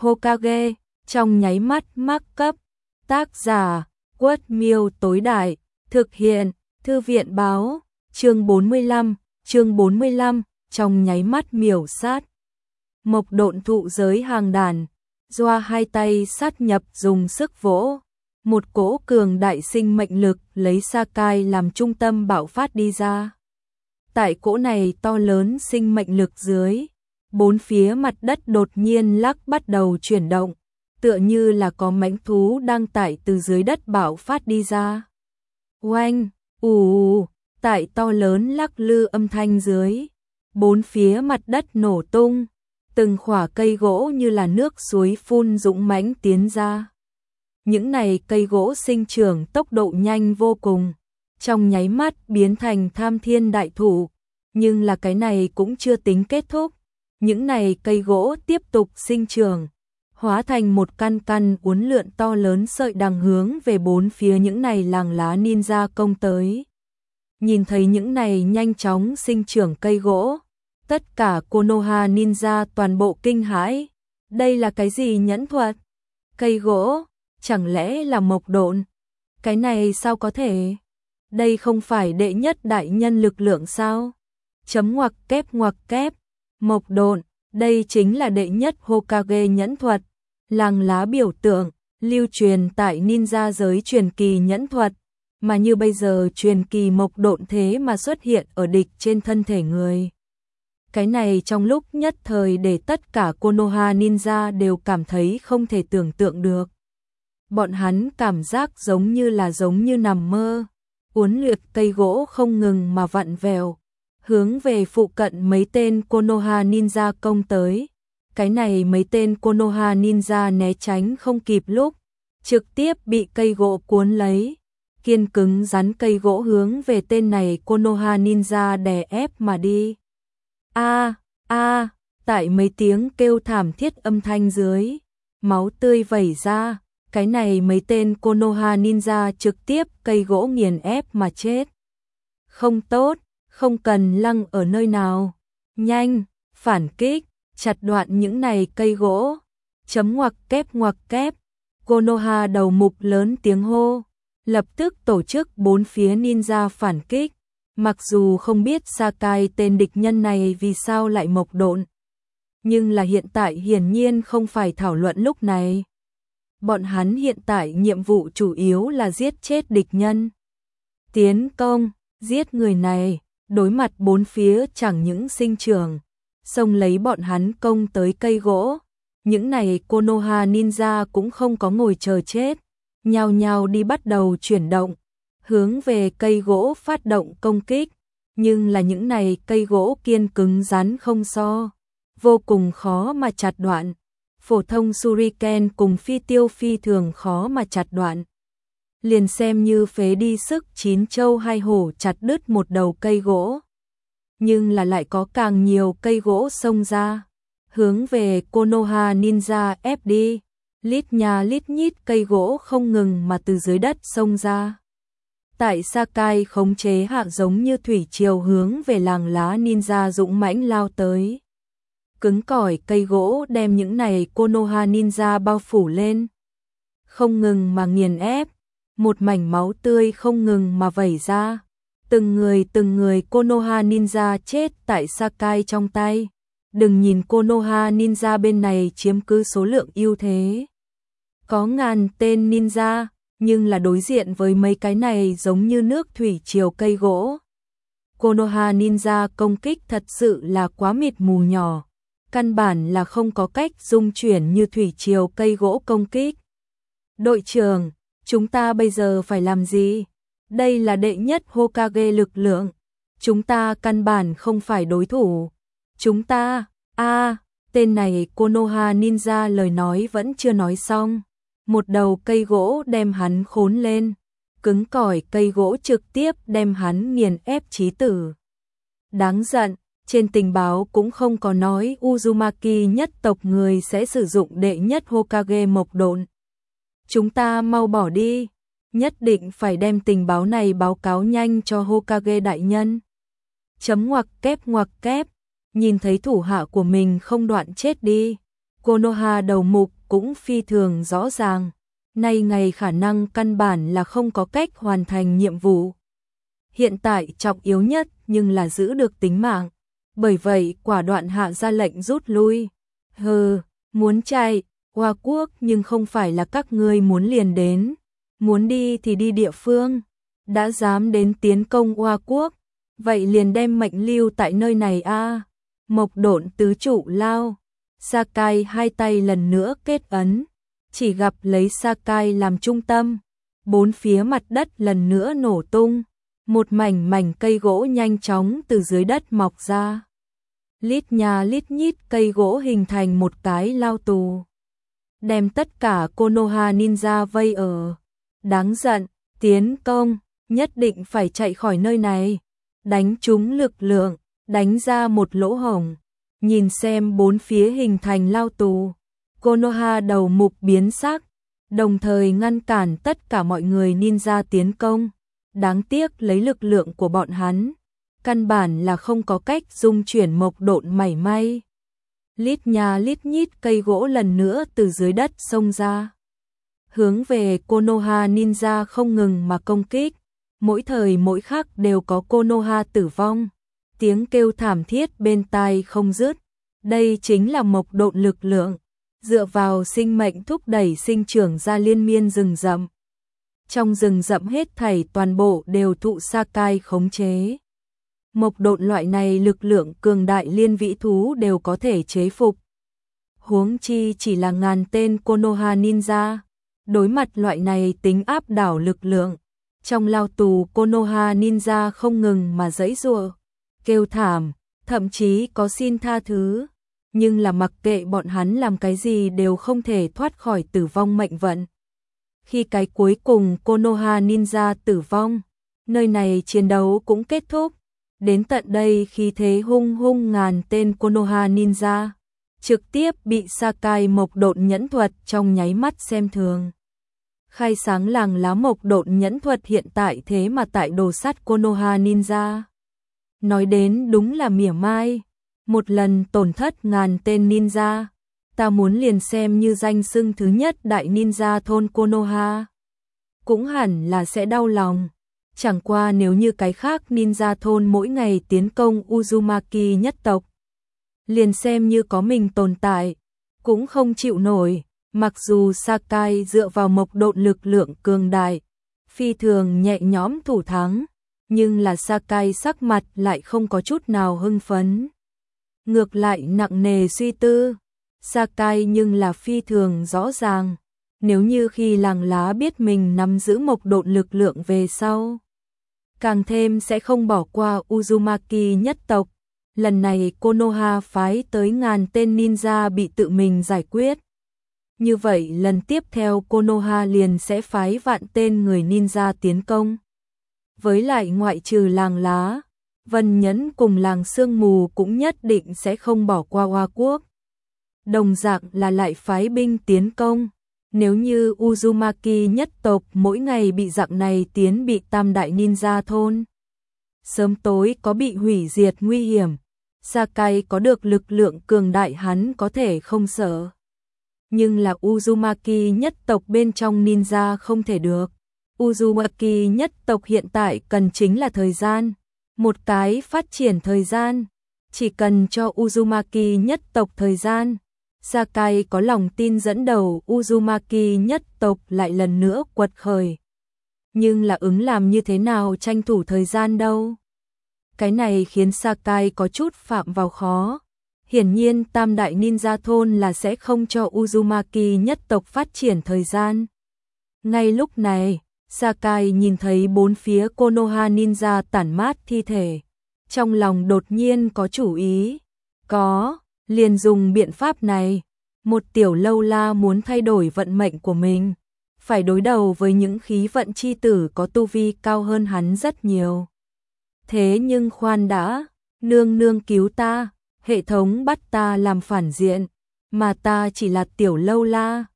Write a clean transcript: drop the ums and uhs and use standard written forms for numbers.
Hokage, trong nháy mắt mắc cấp. Tác giả, Quất Miêu tối đại, thực hiện, Thư viện báo, chương 45, trong nháy mắt miểu sát. Mộc độn thụ giới hàng đàn, Doa hai tay sát nhập dùng sức vỗ. Một cỗ cường đại sinh mệnh lực lấy Sakai làm trung tâm bạo phát đi ra. Tại cỗ này to lớn sinh mệnh lực dưới, bốn phía mặt đất đột nhiên bắt đầu chuyển động, tựa như là có mãnh thú đang tại từ dưới đất bạo phát đi ra. Oanh, tại to lớn lắc lư âm thanh dưới, bốn phía mặt đất nổ tung, từng khỏa cây gỗ như là nước suối phun dũng mãnh tiến ra. Những này cây gỗ sinh trưởng tốc độ nhanh vô cùng, trong nháy mắt biến thành tham thiên đại thụ, nhưng là cái này cũng chưa tính kết thúc. Những này cây gỗ tiếp tục sinh trưởng, hóa thành một căn uốn lượn to lớn sợi đằng hướng về bốn phía những này làng lá ninja công tới. Nhìn thấy những này nhanh chóng sinh trưởng cây gỗ, tất cả Konoha ninja toàn bộ kinh hãi. Đây là cái gì nhẫn thuật? Cây gỗ, chẳng lẽ là mộc độn? Cái này sao có thể? Đây không phải đệ nhất đại nhân lực lượng sao? Ngoặc kép, mộc độn, đây chính là đệ nhất Hokage nhẫn thuật, làng lá biểu tượng, lưu truyền tại ninja giới truyền kỳ nhẫn thuật, mà như bây giờ truyền kỳ mộc độn thế mà xuất hiện ở địch trên thân thể người. Cái này trong lúc nhất thời để tất cả Konoha ninja đều cảm thấy không thể tưởng tượng được. Bọn hắn cảm giác giống như nằm mơ, uốn lượn cây gỗ không ngừng mà vặn vẹo, hướng về phụ cận mấy tên Konoha ninja công tới. Cái này mấy tên Konoha ninja né tránh không kịp lúc, trực tiếp bị cây gỗ cuốn lấy, kiên cứng rắn cây gỗ hướng về tên này Konoha ninja đè ép mà đi. Tại mấy tiếng kêu thảm thiết âm thanh dưới, máu tươi vẩy ra, cái này mấy tên Konoha ninja trực tiếp cây gỗ nghiền ép mà chết. Không tốt, không cần lăng ở nơi nào, nhanh, phản kích, chặt đoạn những này cây gỗ. Ngoặc kép, Konoha đầu mục lớn tiếng hô, lập tức tổ chức bốn phía ninja phản kích. Mặc dù không biết Sakai tên địch nhân này vì sao lại mộc độn, nhưng là hiện tại hiển nhiên không phải thảo luận lúc này. Bọn hắn hiện tại nhiệm vụ chủ yếu là giết chết địch nhân. Tiến công, giết người này, đối mặt bốn phía chẳng những sinh trưởng, xông lấy bọn hắn công tới cây gỗ. Những này Konoha ninja cũng không có ngồi chờ chết, nhao nhao đi bắt đầu chuyển động, hướng về cây gỗ phát động công kích. Nhưng là những này cây gỗ kiên cứng rắn không so, vô cùng khó mà chặt đoạn. Phổ thông shuriken cùng phi tiêu phi thường khó mà chặt đoạn. Liền xem như phế đi sức 9 châu 2 hổ chặt đứt một đầu cây gỗ. Nhưng là lại có càng nhiều cây gỗ xông ra, hướng về Konoha ninja ép đi. Lít nhà lít nhít cây gỗ không ngừng mà từ dưới đất xông ra. Tại Sakai khống chế hạ giống như thủy triều hướng về làng lá ninja dũng mãnh lao tới. Cứng cỏi cây gỗ đem những này Konoha ninja bao phủ lên, không ngừng mà nghiền ép, một mảnh máu tươi không ngừng mà vẩy ra. Từng người Konoha ninja chết tại Sakai trong tay. Đừng nhìn Konoha ninja bên này chiếm cứ số lượng ưu thế, có ngàn tên ninja, nhưng là đối diện với mấy cái này giống như nước thủy triều cây gỗ. Konoha ninja công kích thật sự là quá mịt mù nhỏ, căn bản là không có cách dung chuyển như thủy triều cây gỗ công kích. Đội trưởng, chúng ta bây giờ phải làm gì? Đây là đệ nhất Hokage lực lượng, chúng ta căn bản không phải đối thủ. Chúng ta, tên này Konoha ninja lời nói vẫn chưa nói xong. Một đầu cây gỗ đem hắn khốn lên, cứng cỏi cây gỗ trực tiếp đem hắn nghiền ép chí tử. Đáng giận, trên tình báo cũng không có nói Uzumaki nhất tộc người sẽ sử dụng đệ nhất Hokage mộc độn. Chúng ta mau bỏ đi, nhất định phải đem tình báo này báo cáo nhanh cho Hokage đại nhân. Ngoặc kép, nhìn thấy thủ hạ của mình không đoạn chết đi, Konoha đầu mục cũng phi thường rõ ràng. Nay ngày khả năng căn bản là không có cách hoàn thành nhiệm vụ. Hiện tại trọng yếu nhất nhưng là giữ được tính mạng. Bởi vậy quả đoạn hạ ra lệnh rút lui. Muốn chạy, Hoa Quốc nhưng không phải là các ngươi muốn liền đến. Muốn đi thì đi địa phương. Đã dám đến tiến công Hoa Quốc. Vậy liền đem mệnh lưu tại nơi này a. Mộc Độn tứ trụ lao. Sakai hai tay lần nữa kết ấn. Chỉ gặp lấy Sakai làm trung tâm. Bốn phía mặt đất lần nữa nổ tung. Một mảnh cây gỗ nhanh chóng từ dưới đất mọc ra. Lít nhà lít nhít cây gỗ hình thành một cái lao tù. Đem tất cả Konoha ninja vây ở. Đáng giận, tiến công, nhất định phải chạy khỏi nơi này. Đánh trúng lực lượng, đánh ra một lỗ hổng. Nhìn xem bốn phía hình thành lao tù. Konoha đầu mục biến sắc, đồng thời ngăn cản tất cả mọi người ninja tiến công. Đáng tiếc lấy lực lượng của bọn hắn, căn bản là không có cách dung chuyển Mộc Độn mảy may. Lít nhà lít nhít cây gỗ lần nữa từ dưới đất xông ra. Hướng về Konoha ninja không ngừng mà công kích. Mỗi thời mỗi khắc đều có Konoha tử vong. Tiếng kêu thảm thiết bên tai không dứt. Đây chính là Mộc Độn lực lượng. Dựa vào sinh mệnh thúc đẩy sinh trưởng ra liên miên rừng rậm. Trong rừng rậm hết thảy toàn bộ đều thụ Sakai khống chế. Mộc Độn loại này lực lượng cường đại liên vĩ thú đều có thể chế phục. Huống chi chỉ là ngàn tên Konoha ninja. Đối mặt loại này tính áp đảo lực lượng. Trong lao tù Konoha ninja không ngừng mà giãy giụa, kêu thảm, thậm chí có xin tha thứ. Nhưng là mặc kệ bọn hắn làm cái gì đều không thể thoát khỏi tử vong mệnh vận. Khi cái cuối cùng Konoha ninja tử vong, nơi này chiến đấu cũng kết thúc. Đến tận đây khí thế hung ngàn tên Konoha ninja, trực tiếp bị Sakai Mộc Độn nhẫn thuật trong nháy mắt xem thường. Khai sáng làng lá Mộc Độn nhẫn thuật hiện tại thế mà tại đồ sắt Konoha ninja. Nói đến đúng là mỉa mai. Một lần tổn thất ngàn tên ninja, ta muốn liền xem như danh xưng thứ nhất đại ninja thôn Konoha. Cũng hẳn là sẽ đau lòng. Chẳng qua nếu như cái khác ninja thôn mỗi ngày tiến công Uzumaki nhất tộc, liền xem như có mình tồn tại, cũng không chịu nổi. Mặc dù Sakai dựa vào Mộc Độn lực lượng cường đại, phi thường nhẹ nhõm thủ thắng, nhưng là Sakai sắc mặt lại không có chút nào hưng phấn. Ngược lại nặng nề suy tư. Sakai nhưng là phi thường rõ ràng, nếu như khi làng lá biết mình nắm giữ Mộc Độn lực lượng về sau, càng thêm sẽ không bỏ qua Uzumaki nhất tộc. Lần này Konoha phái tới ngàn tên ninja bị tự mình giải quyết. Như vậy lần tiếp theo Konoha liền sẽ phái vạn tên người ninja tiến công. Với lại ngoại trừ làng lá, Vân Nhẫn cùng làng sương mù cũng nhất định sẽ không bỏ qua Hoa Quốc. Đồng dạng là lại phái binh tiến công. Nếu như Uzumaki nhất tộc mỗi ngày bị dạng này tiến bị tam đại ninja thôn, sớm tối có bị hủy diệt nguy hiểm. Sakai có được lực lượng cường đại hắn có thể không sợ. Nhưng là Uzumaki nhất tộc bên trong ninja không thể được. Uzumaki nhất tộc hiện tại cần chính là thời gian. Một cái phát triển thời gian. Chỉ cần cho Uzumaki nhất tộc thời gian. Sakai có lòng tin dẫn đầu Uzumaki nhất tộc lại lần nữa quật khởi. Nhưng là ứng làm như thế nào tranh thủ thời gian đâu. Cái này khiến Sakai có chút phạm vào khó. Hiển nhiên tam đại ninja thôn là sẽ không cho Uzumaki nhất tộc phát triển thời gian. Ngay lúc này, Sakai nhìn thấy bốn phía Konoha ninja tản mát thi thể. Trong lòng đột nhiên có chủ ý. Liền dùng biện pháp này. Một tiểu lâu la muốn thay đổi vận mệnh của mình. Phải đối đầu với những khí vận chi tử có tu vi cao hơn hắn rất nhiều. Thế nhưng khoan đã, nương nương cứu ta, hệ thống bắt ta làm phản diện, mà ta chỉ là tiểu lâu la,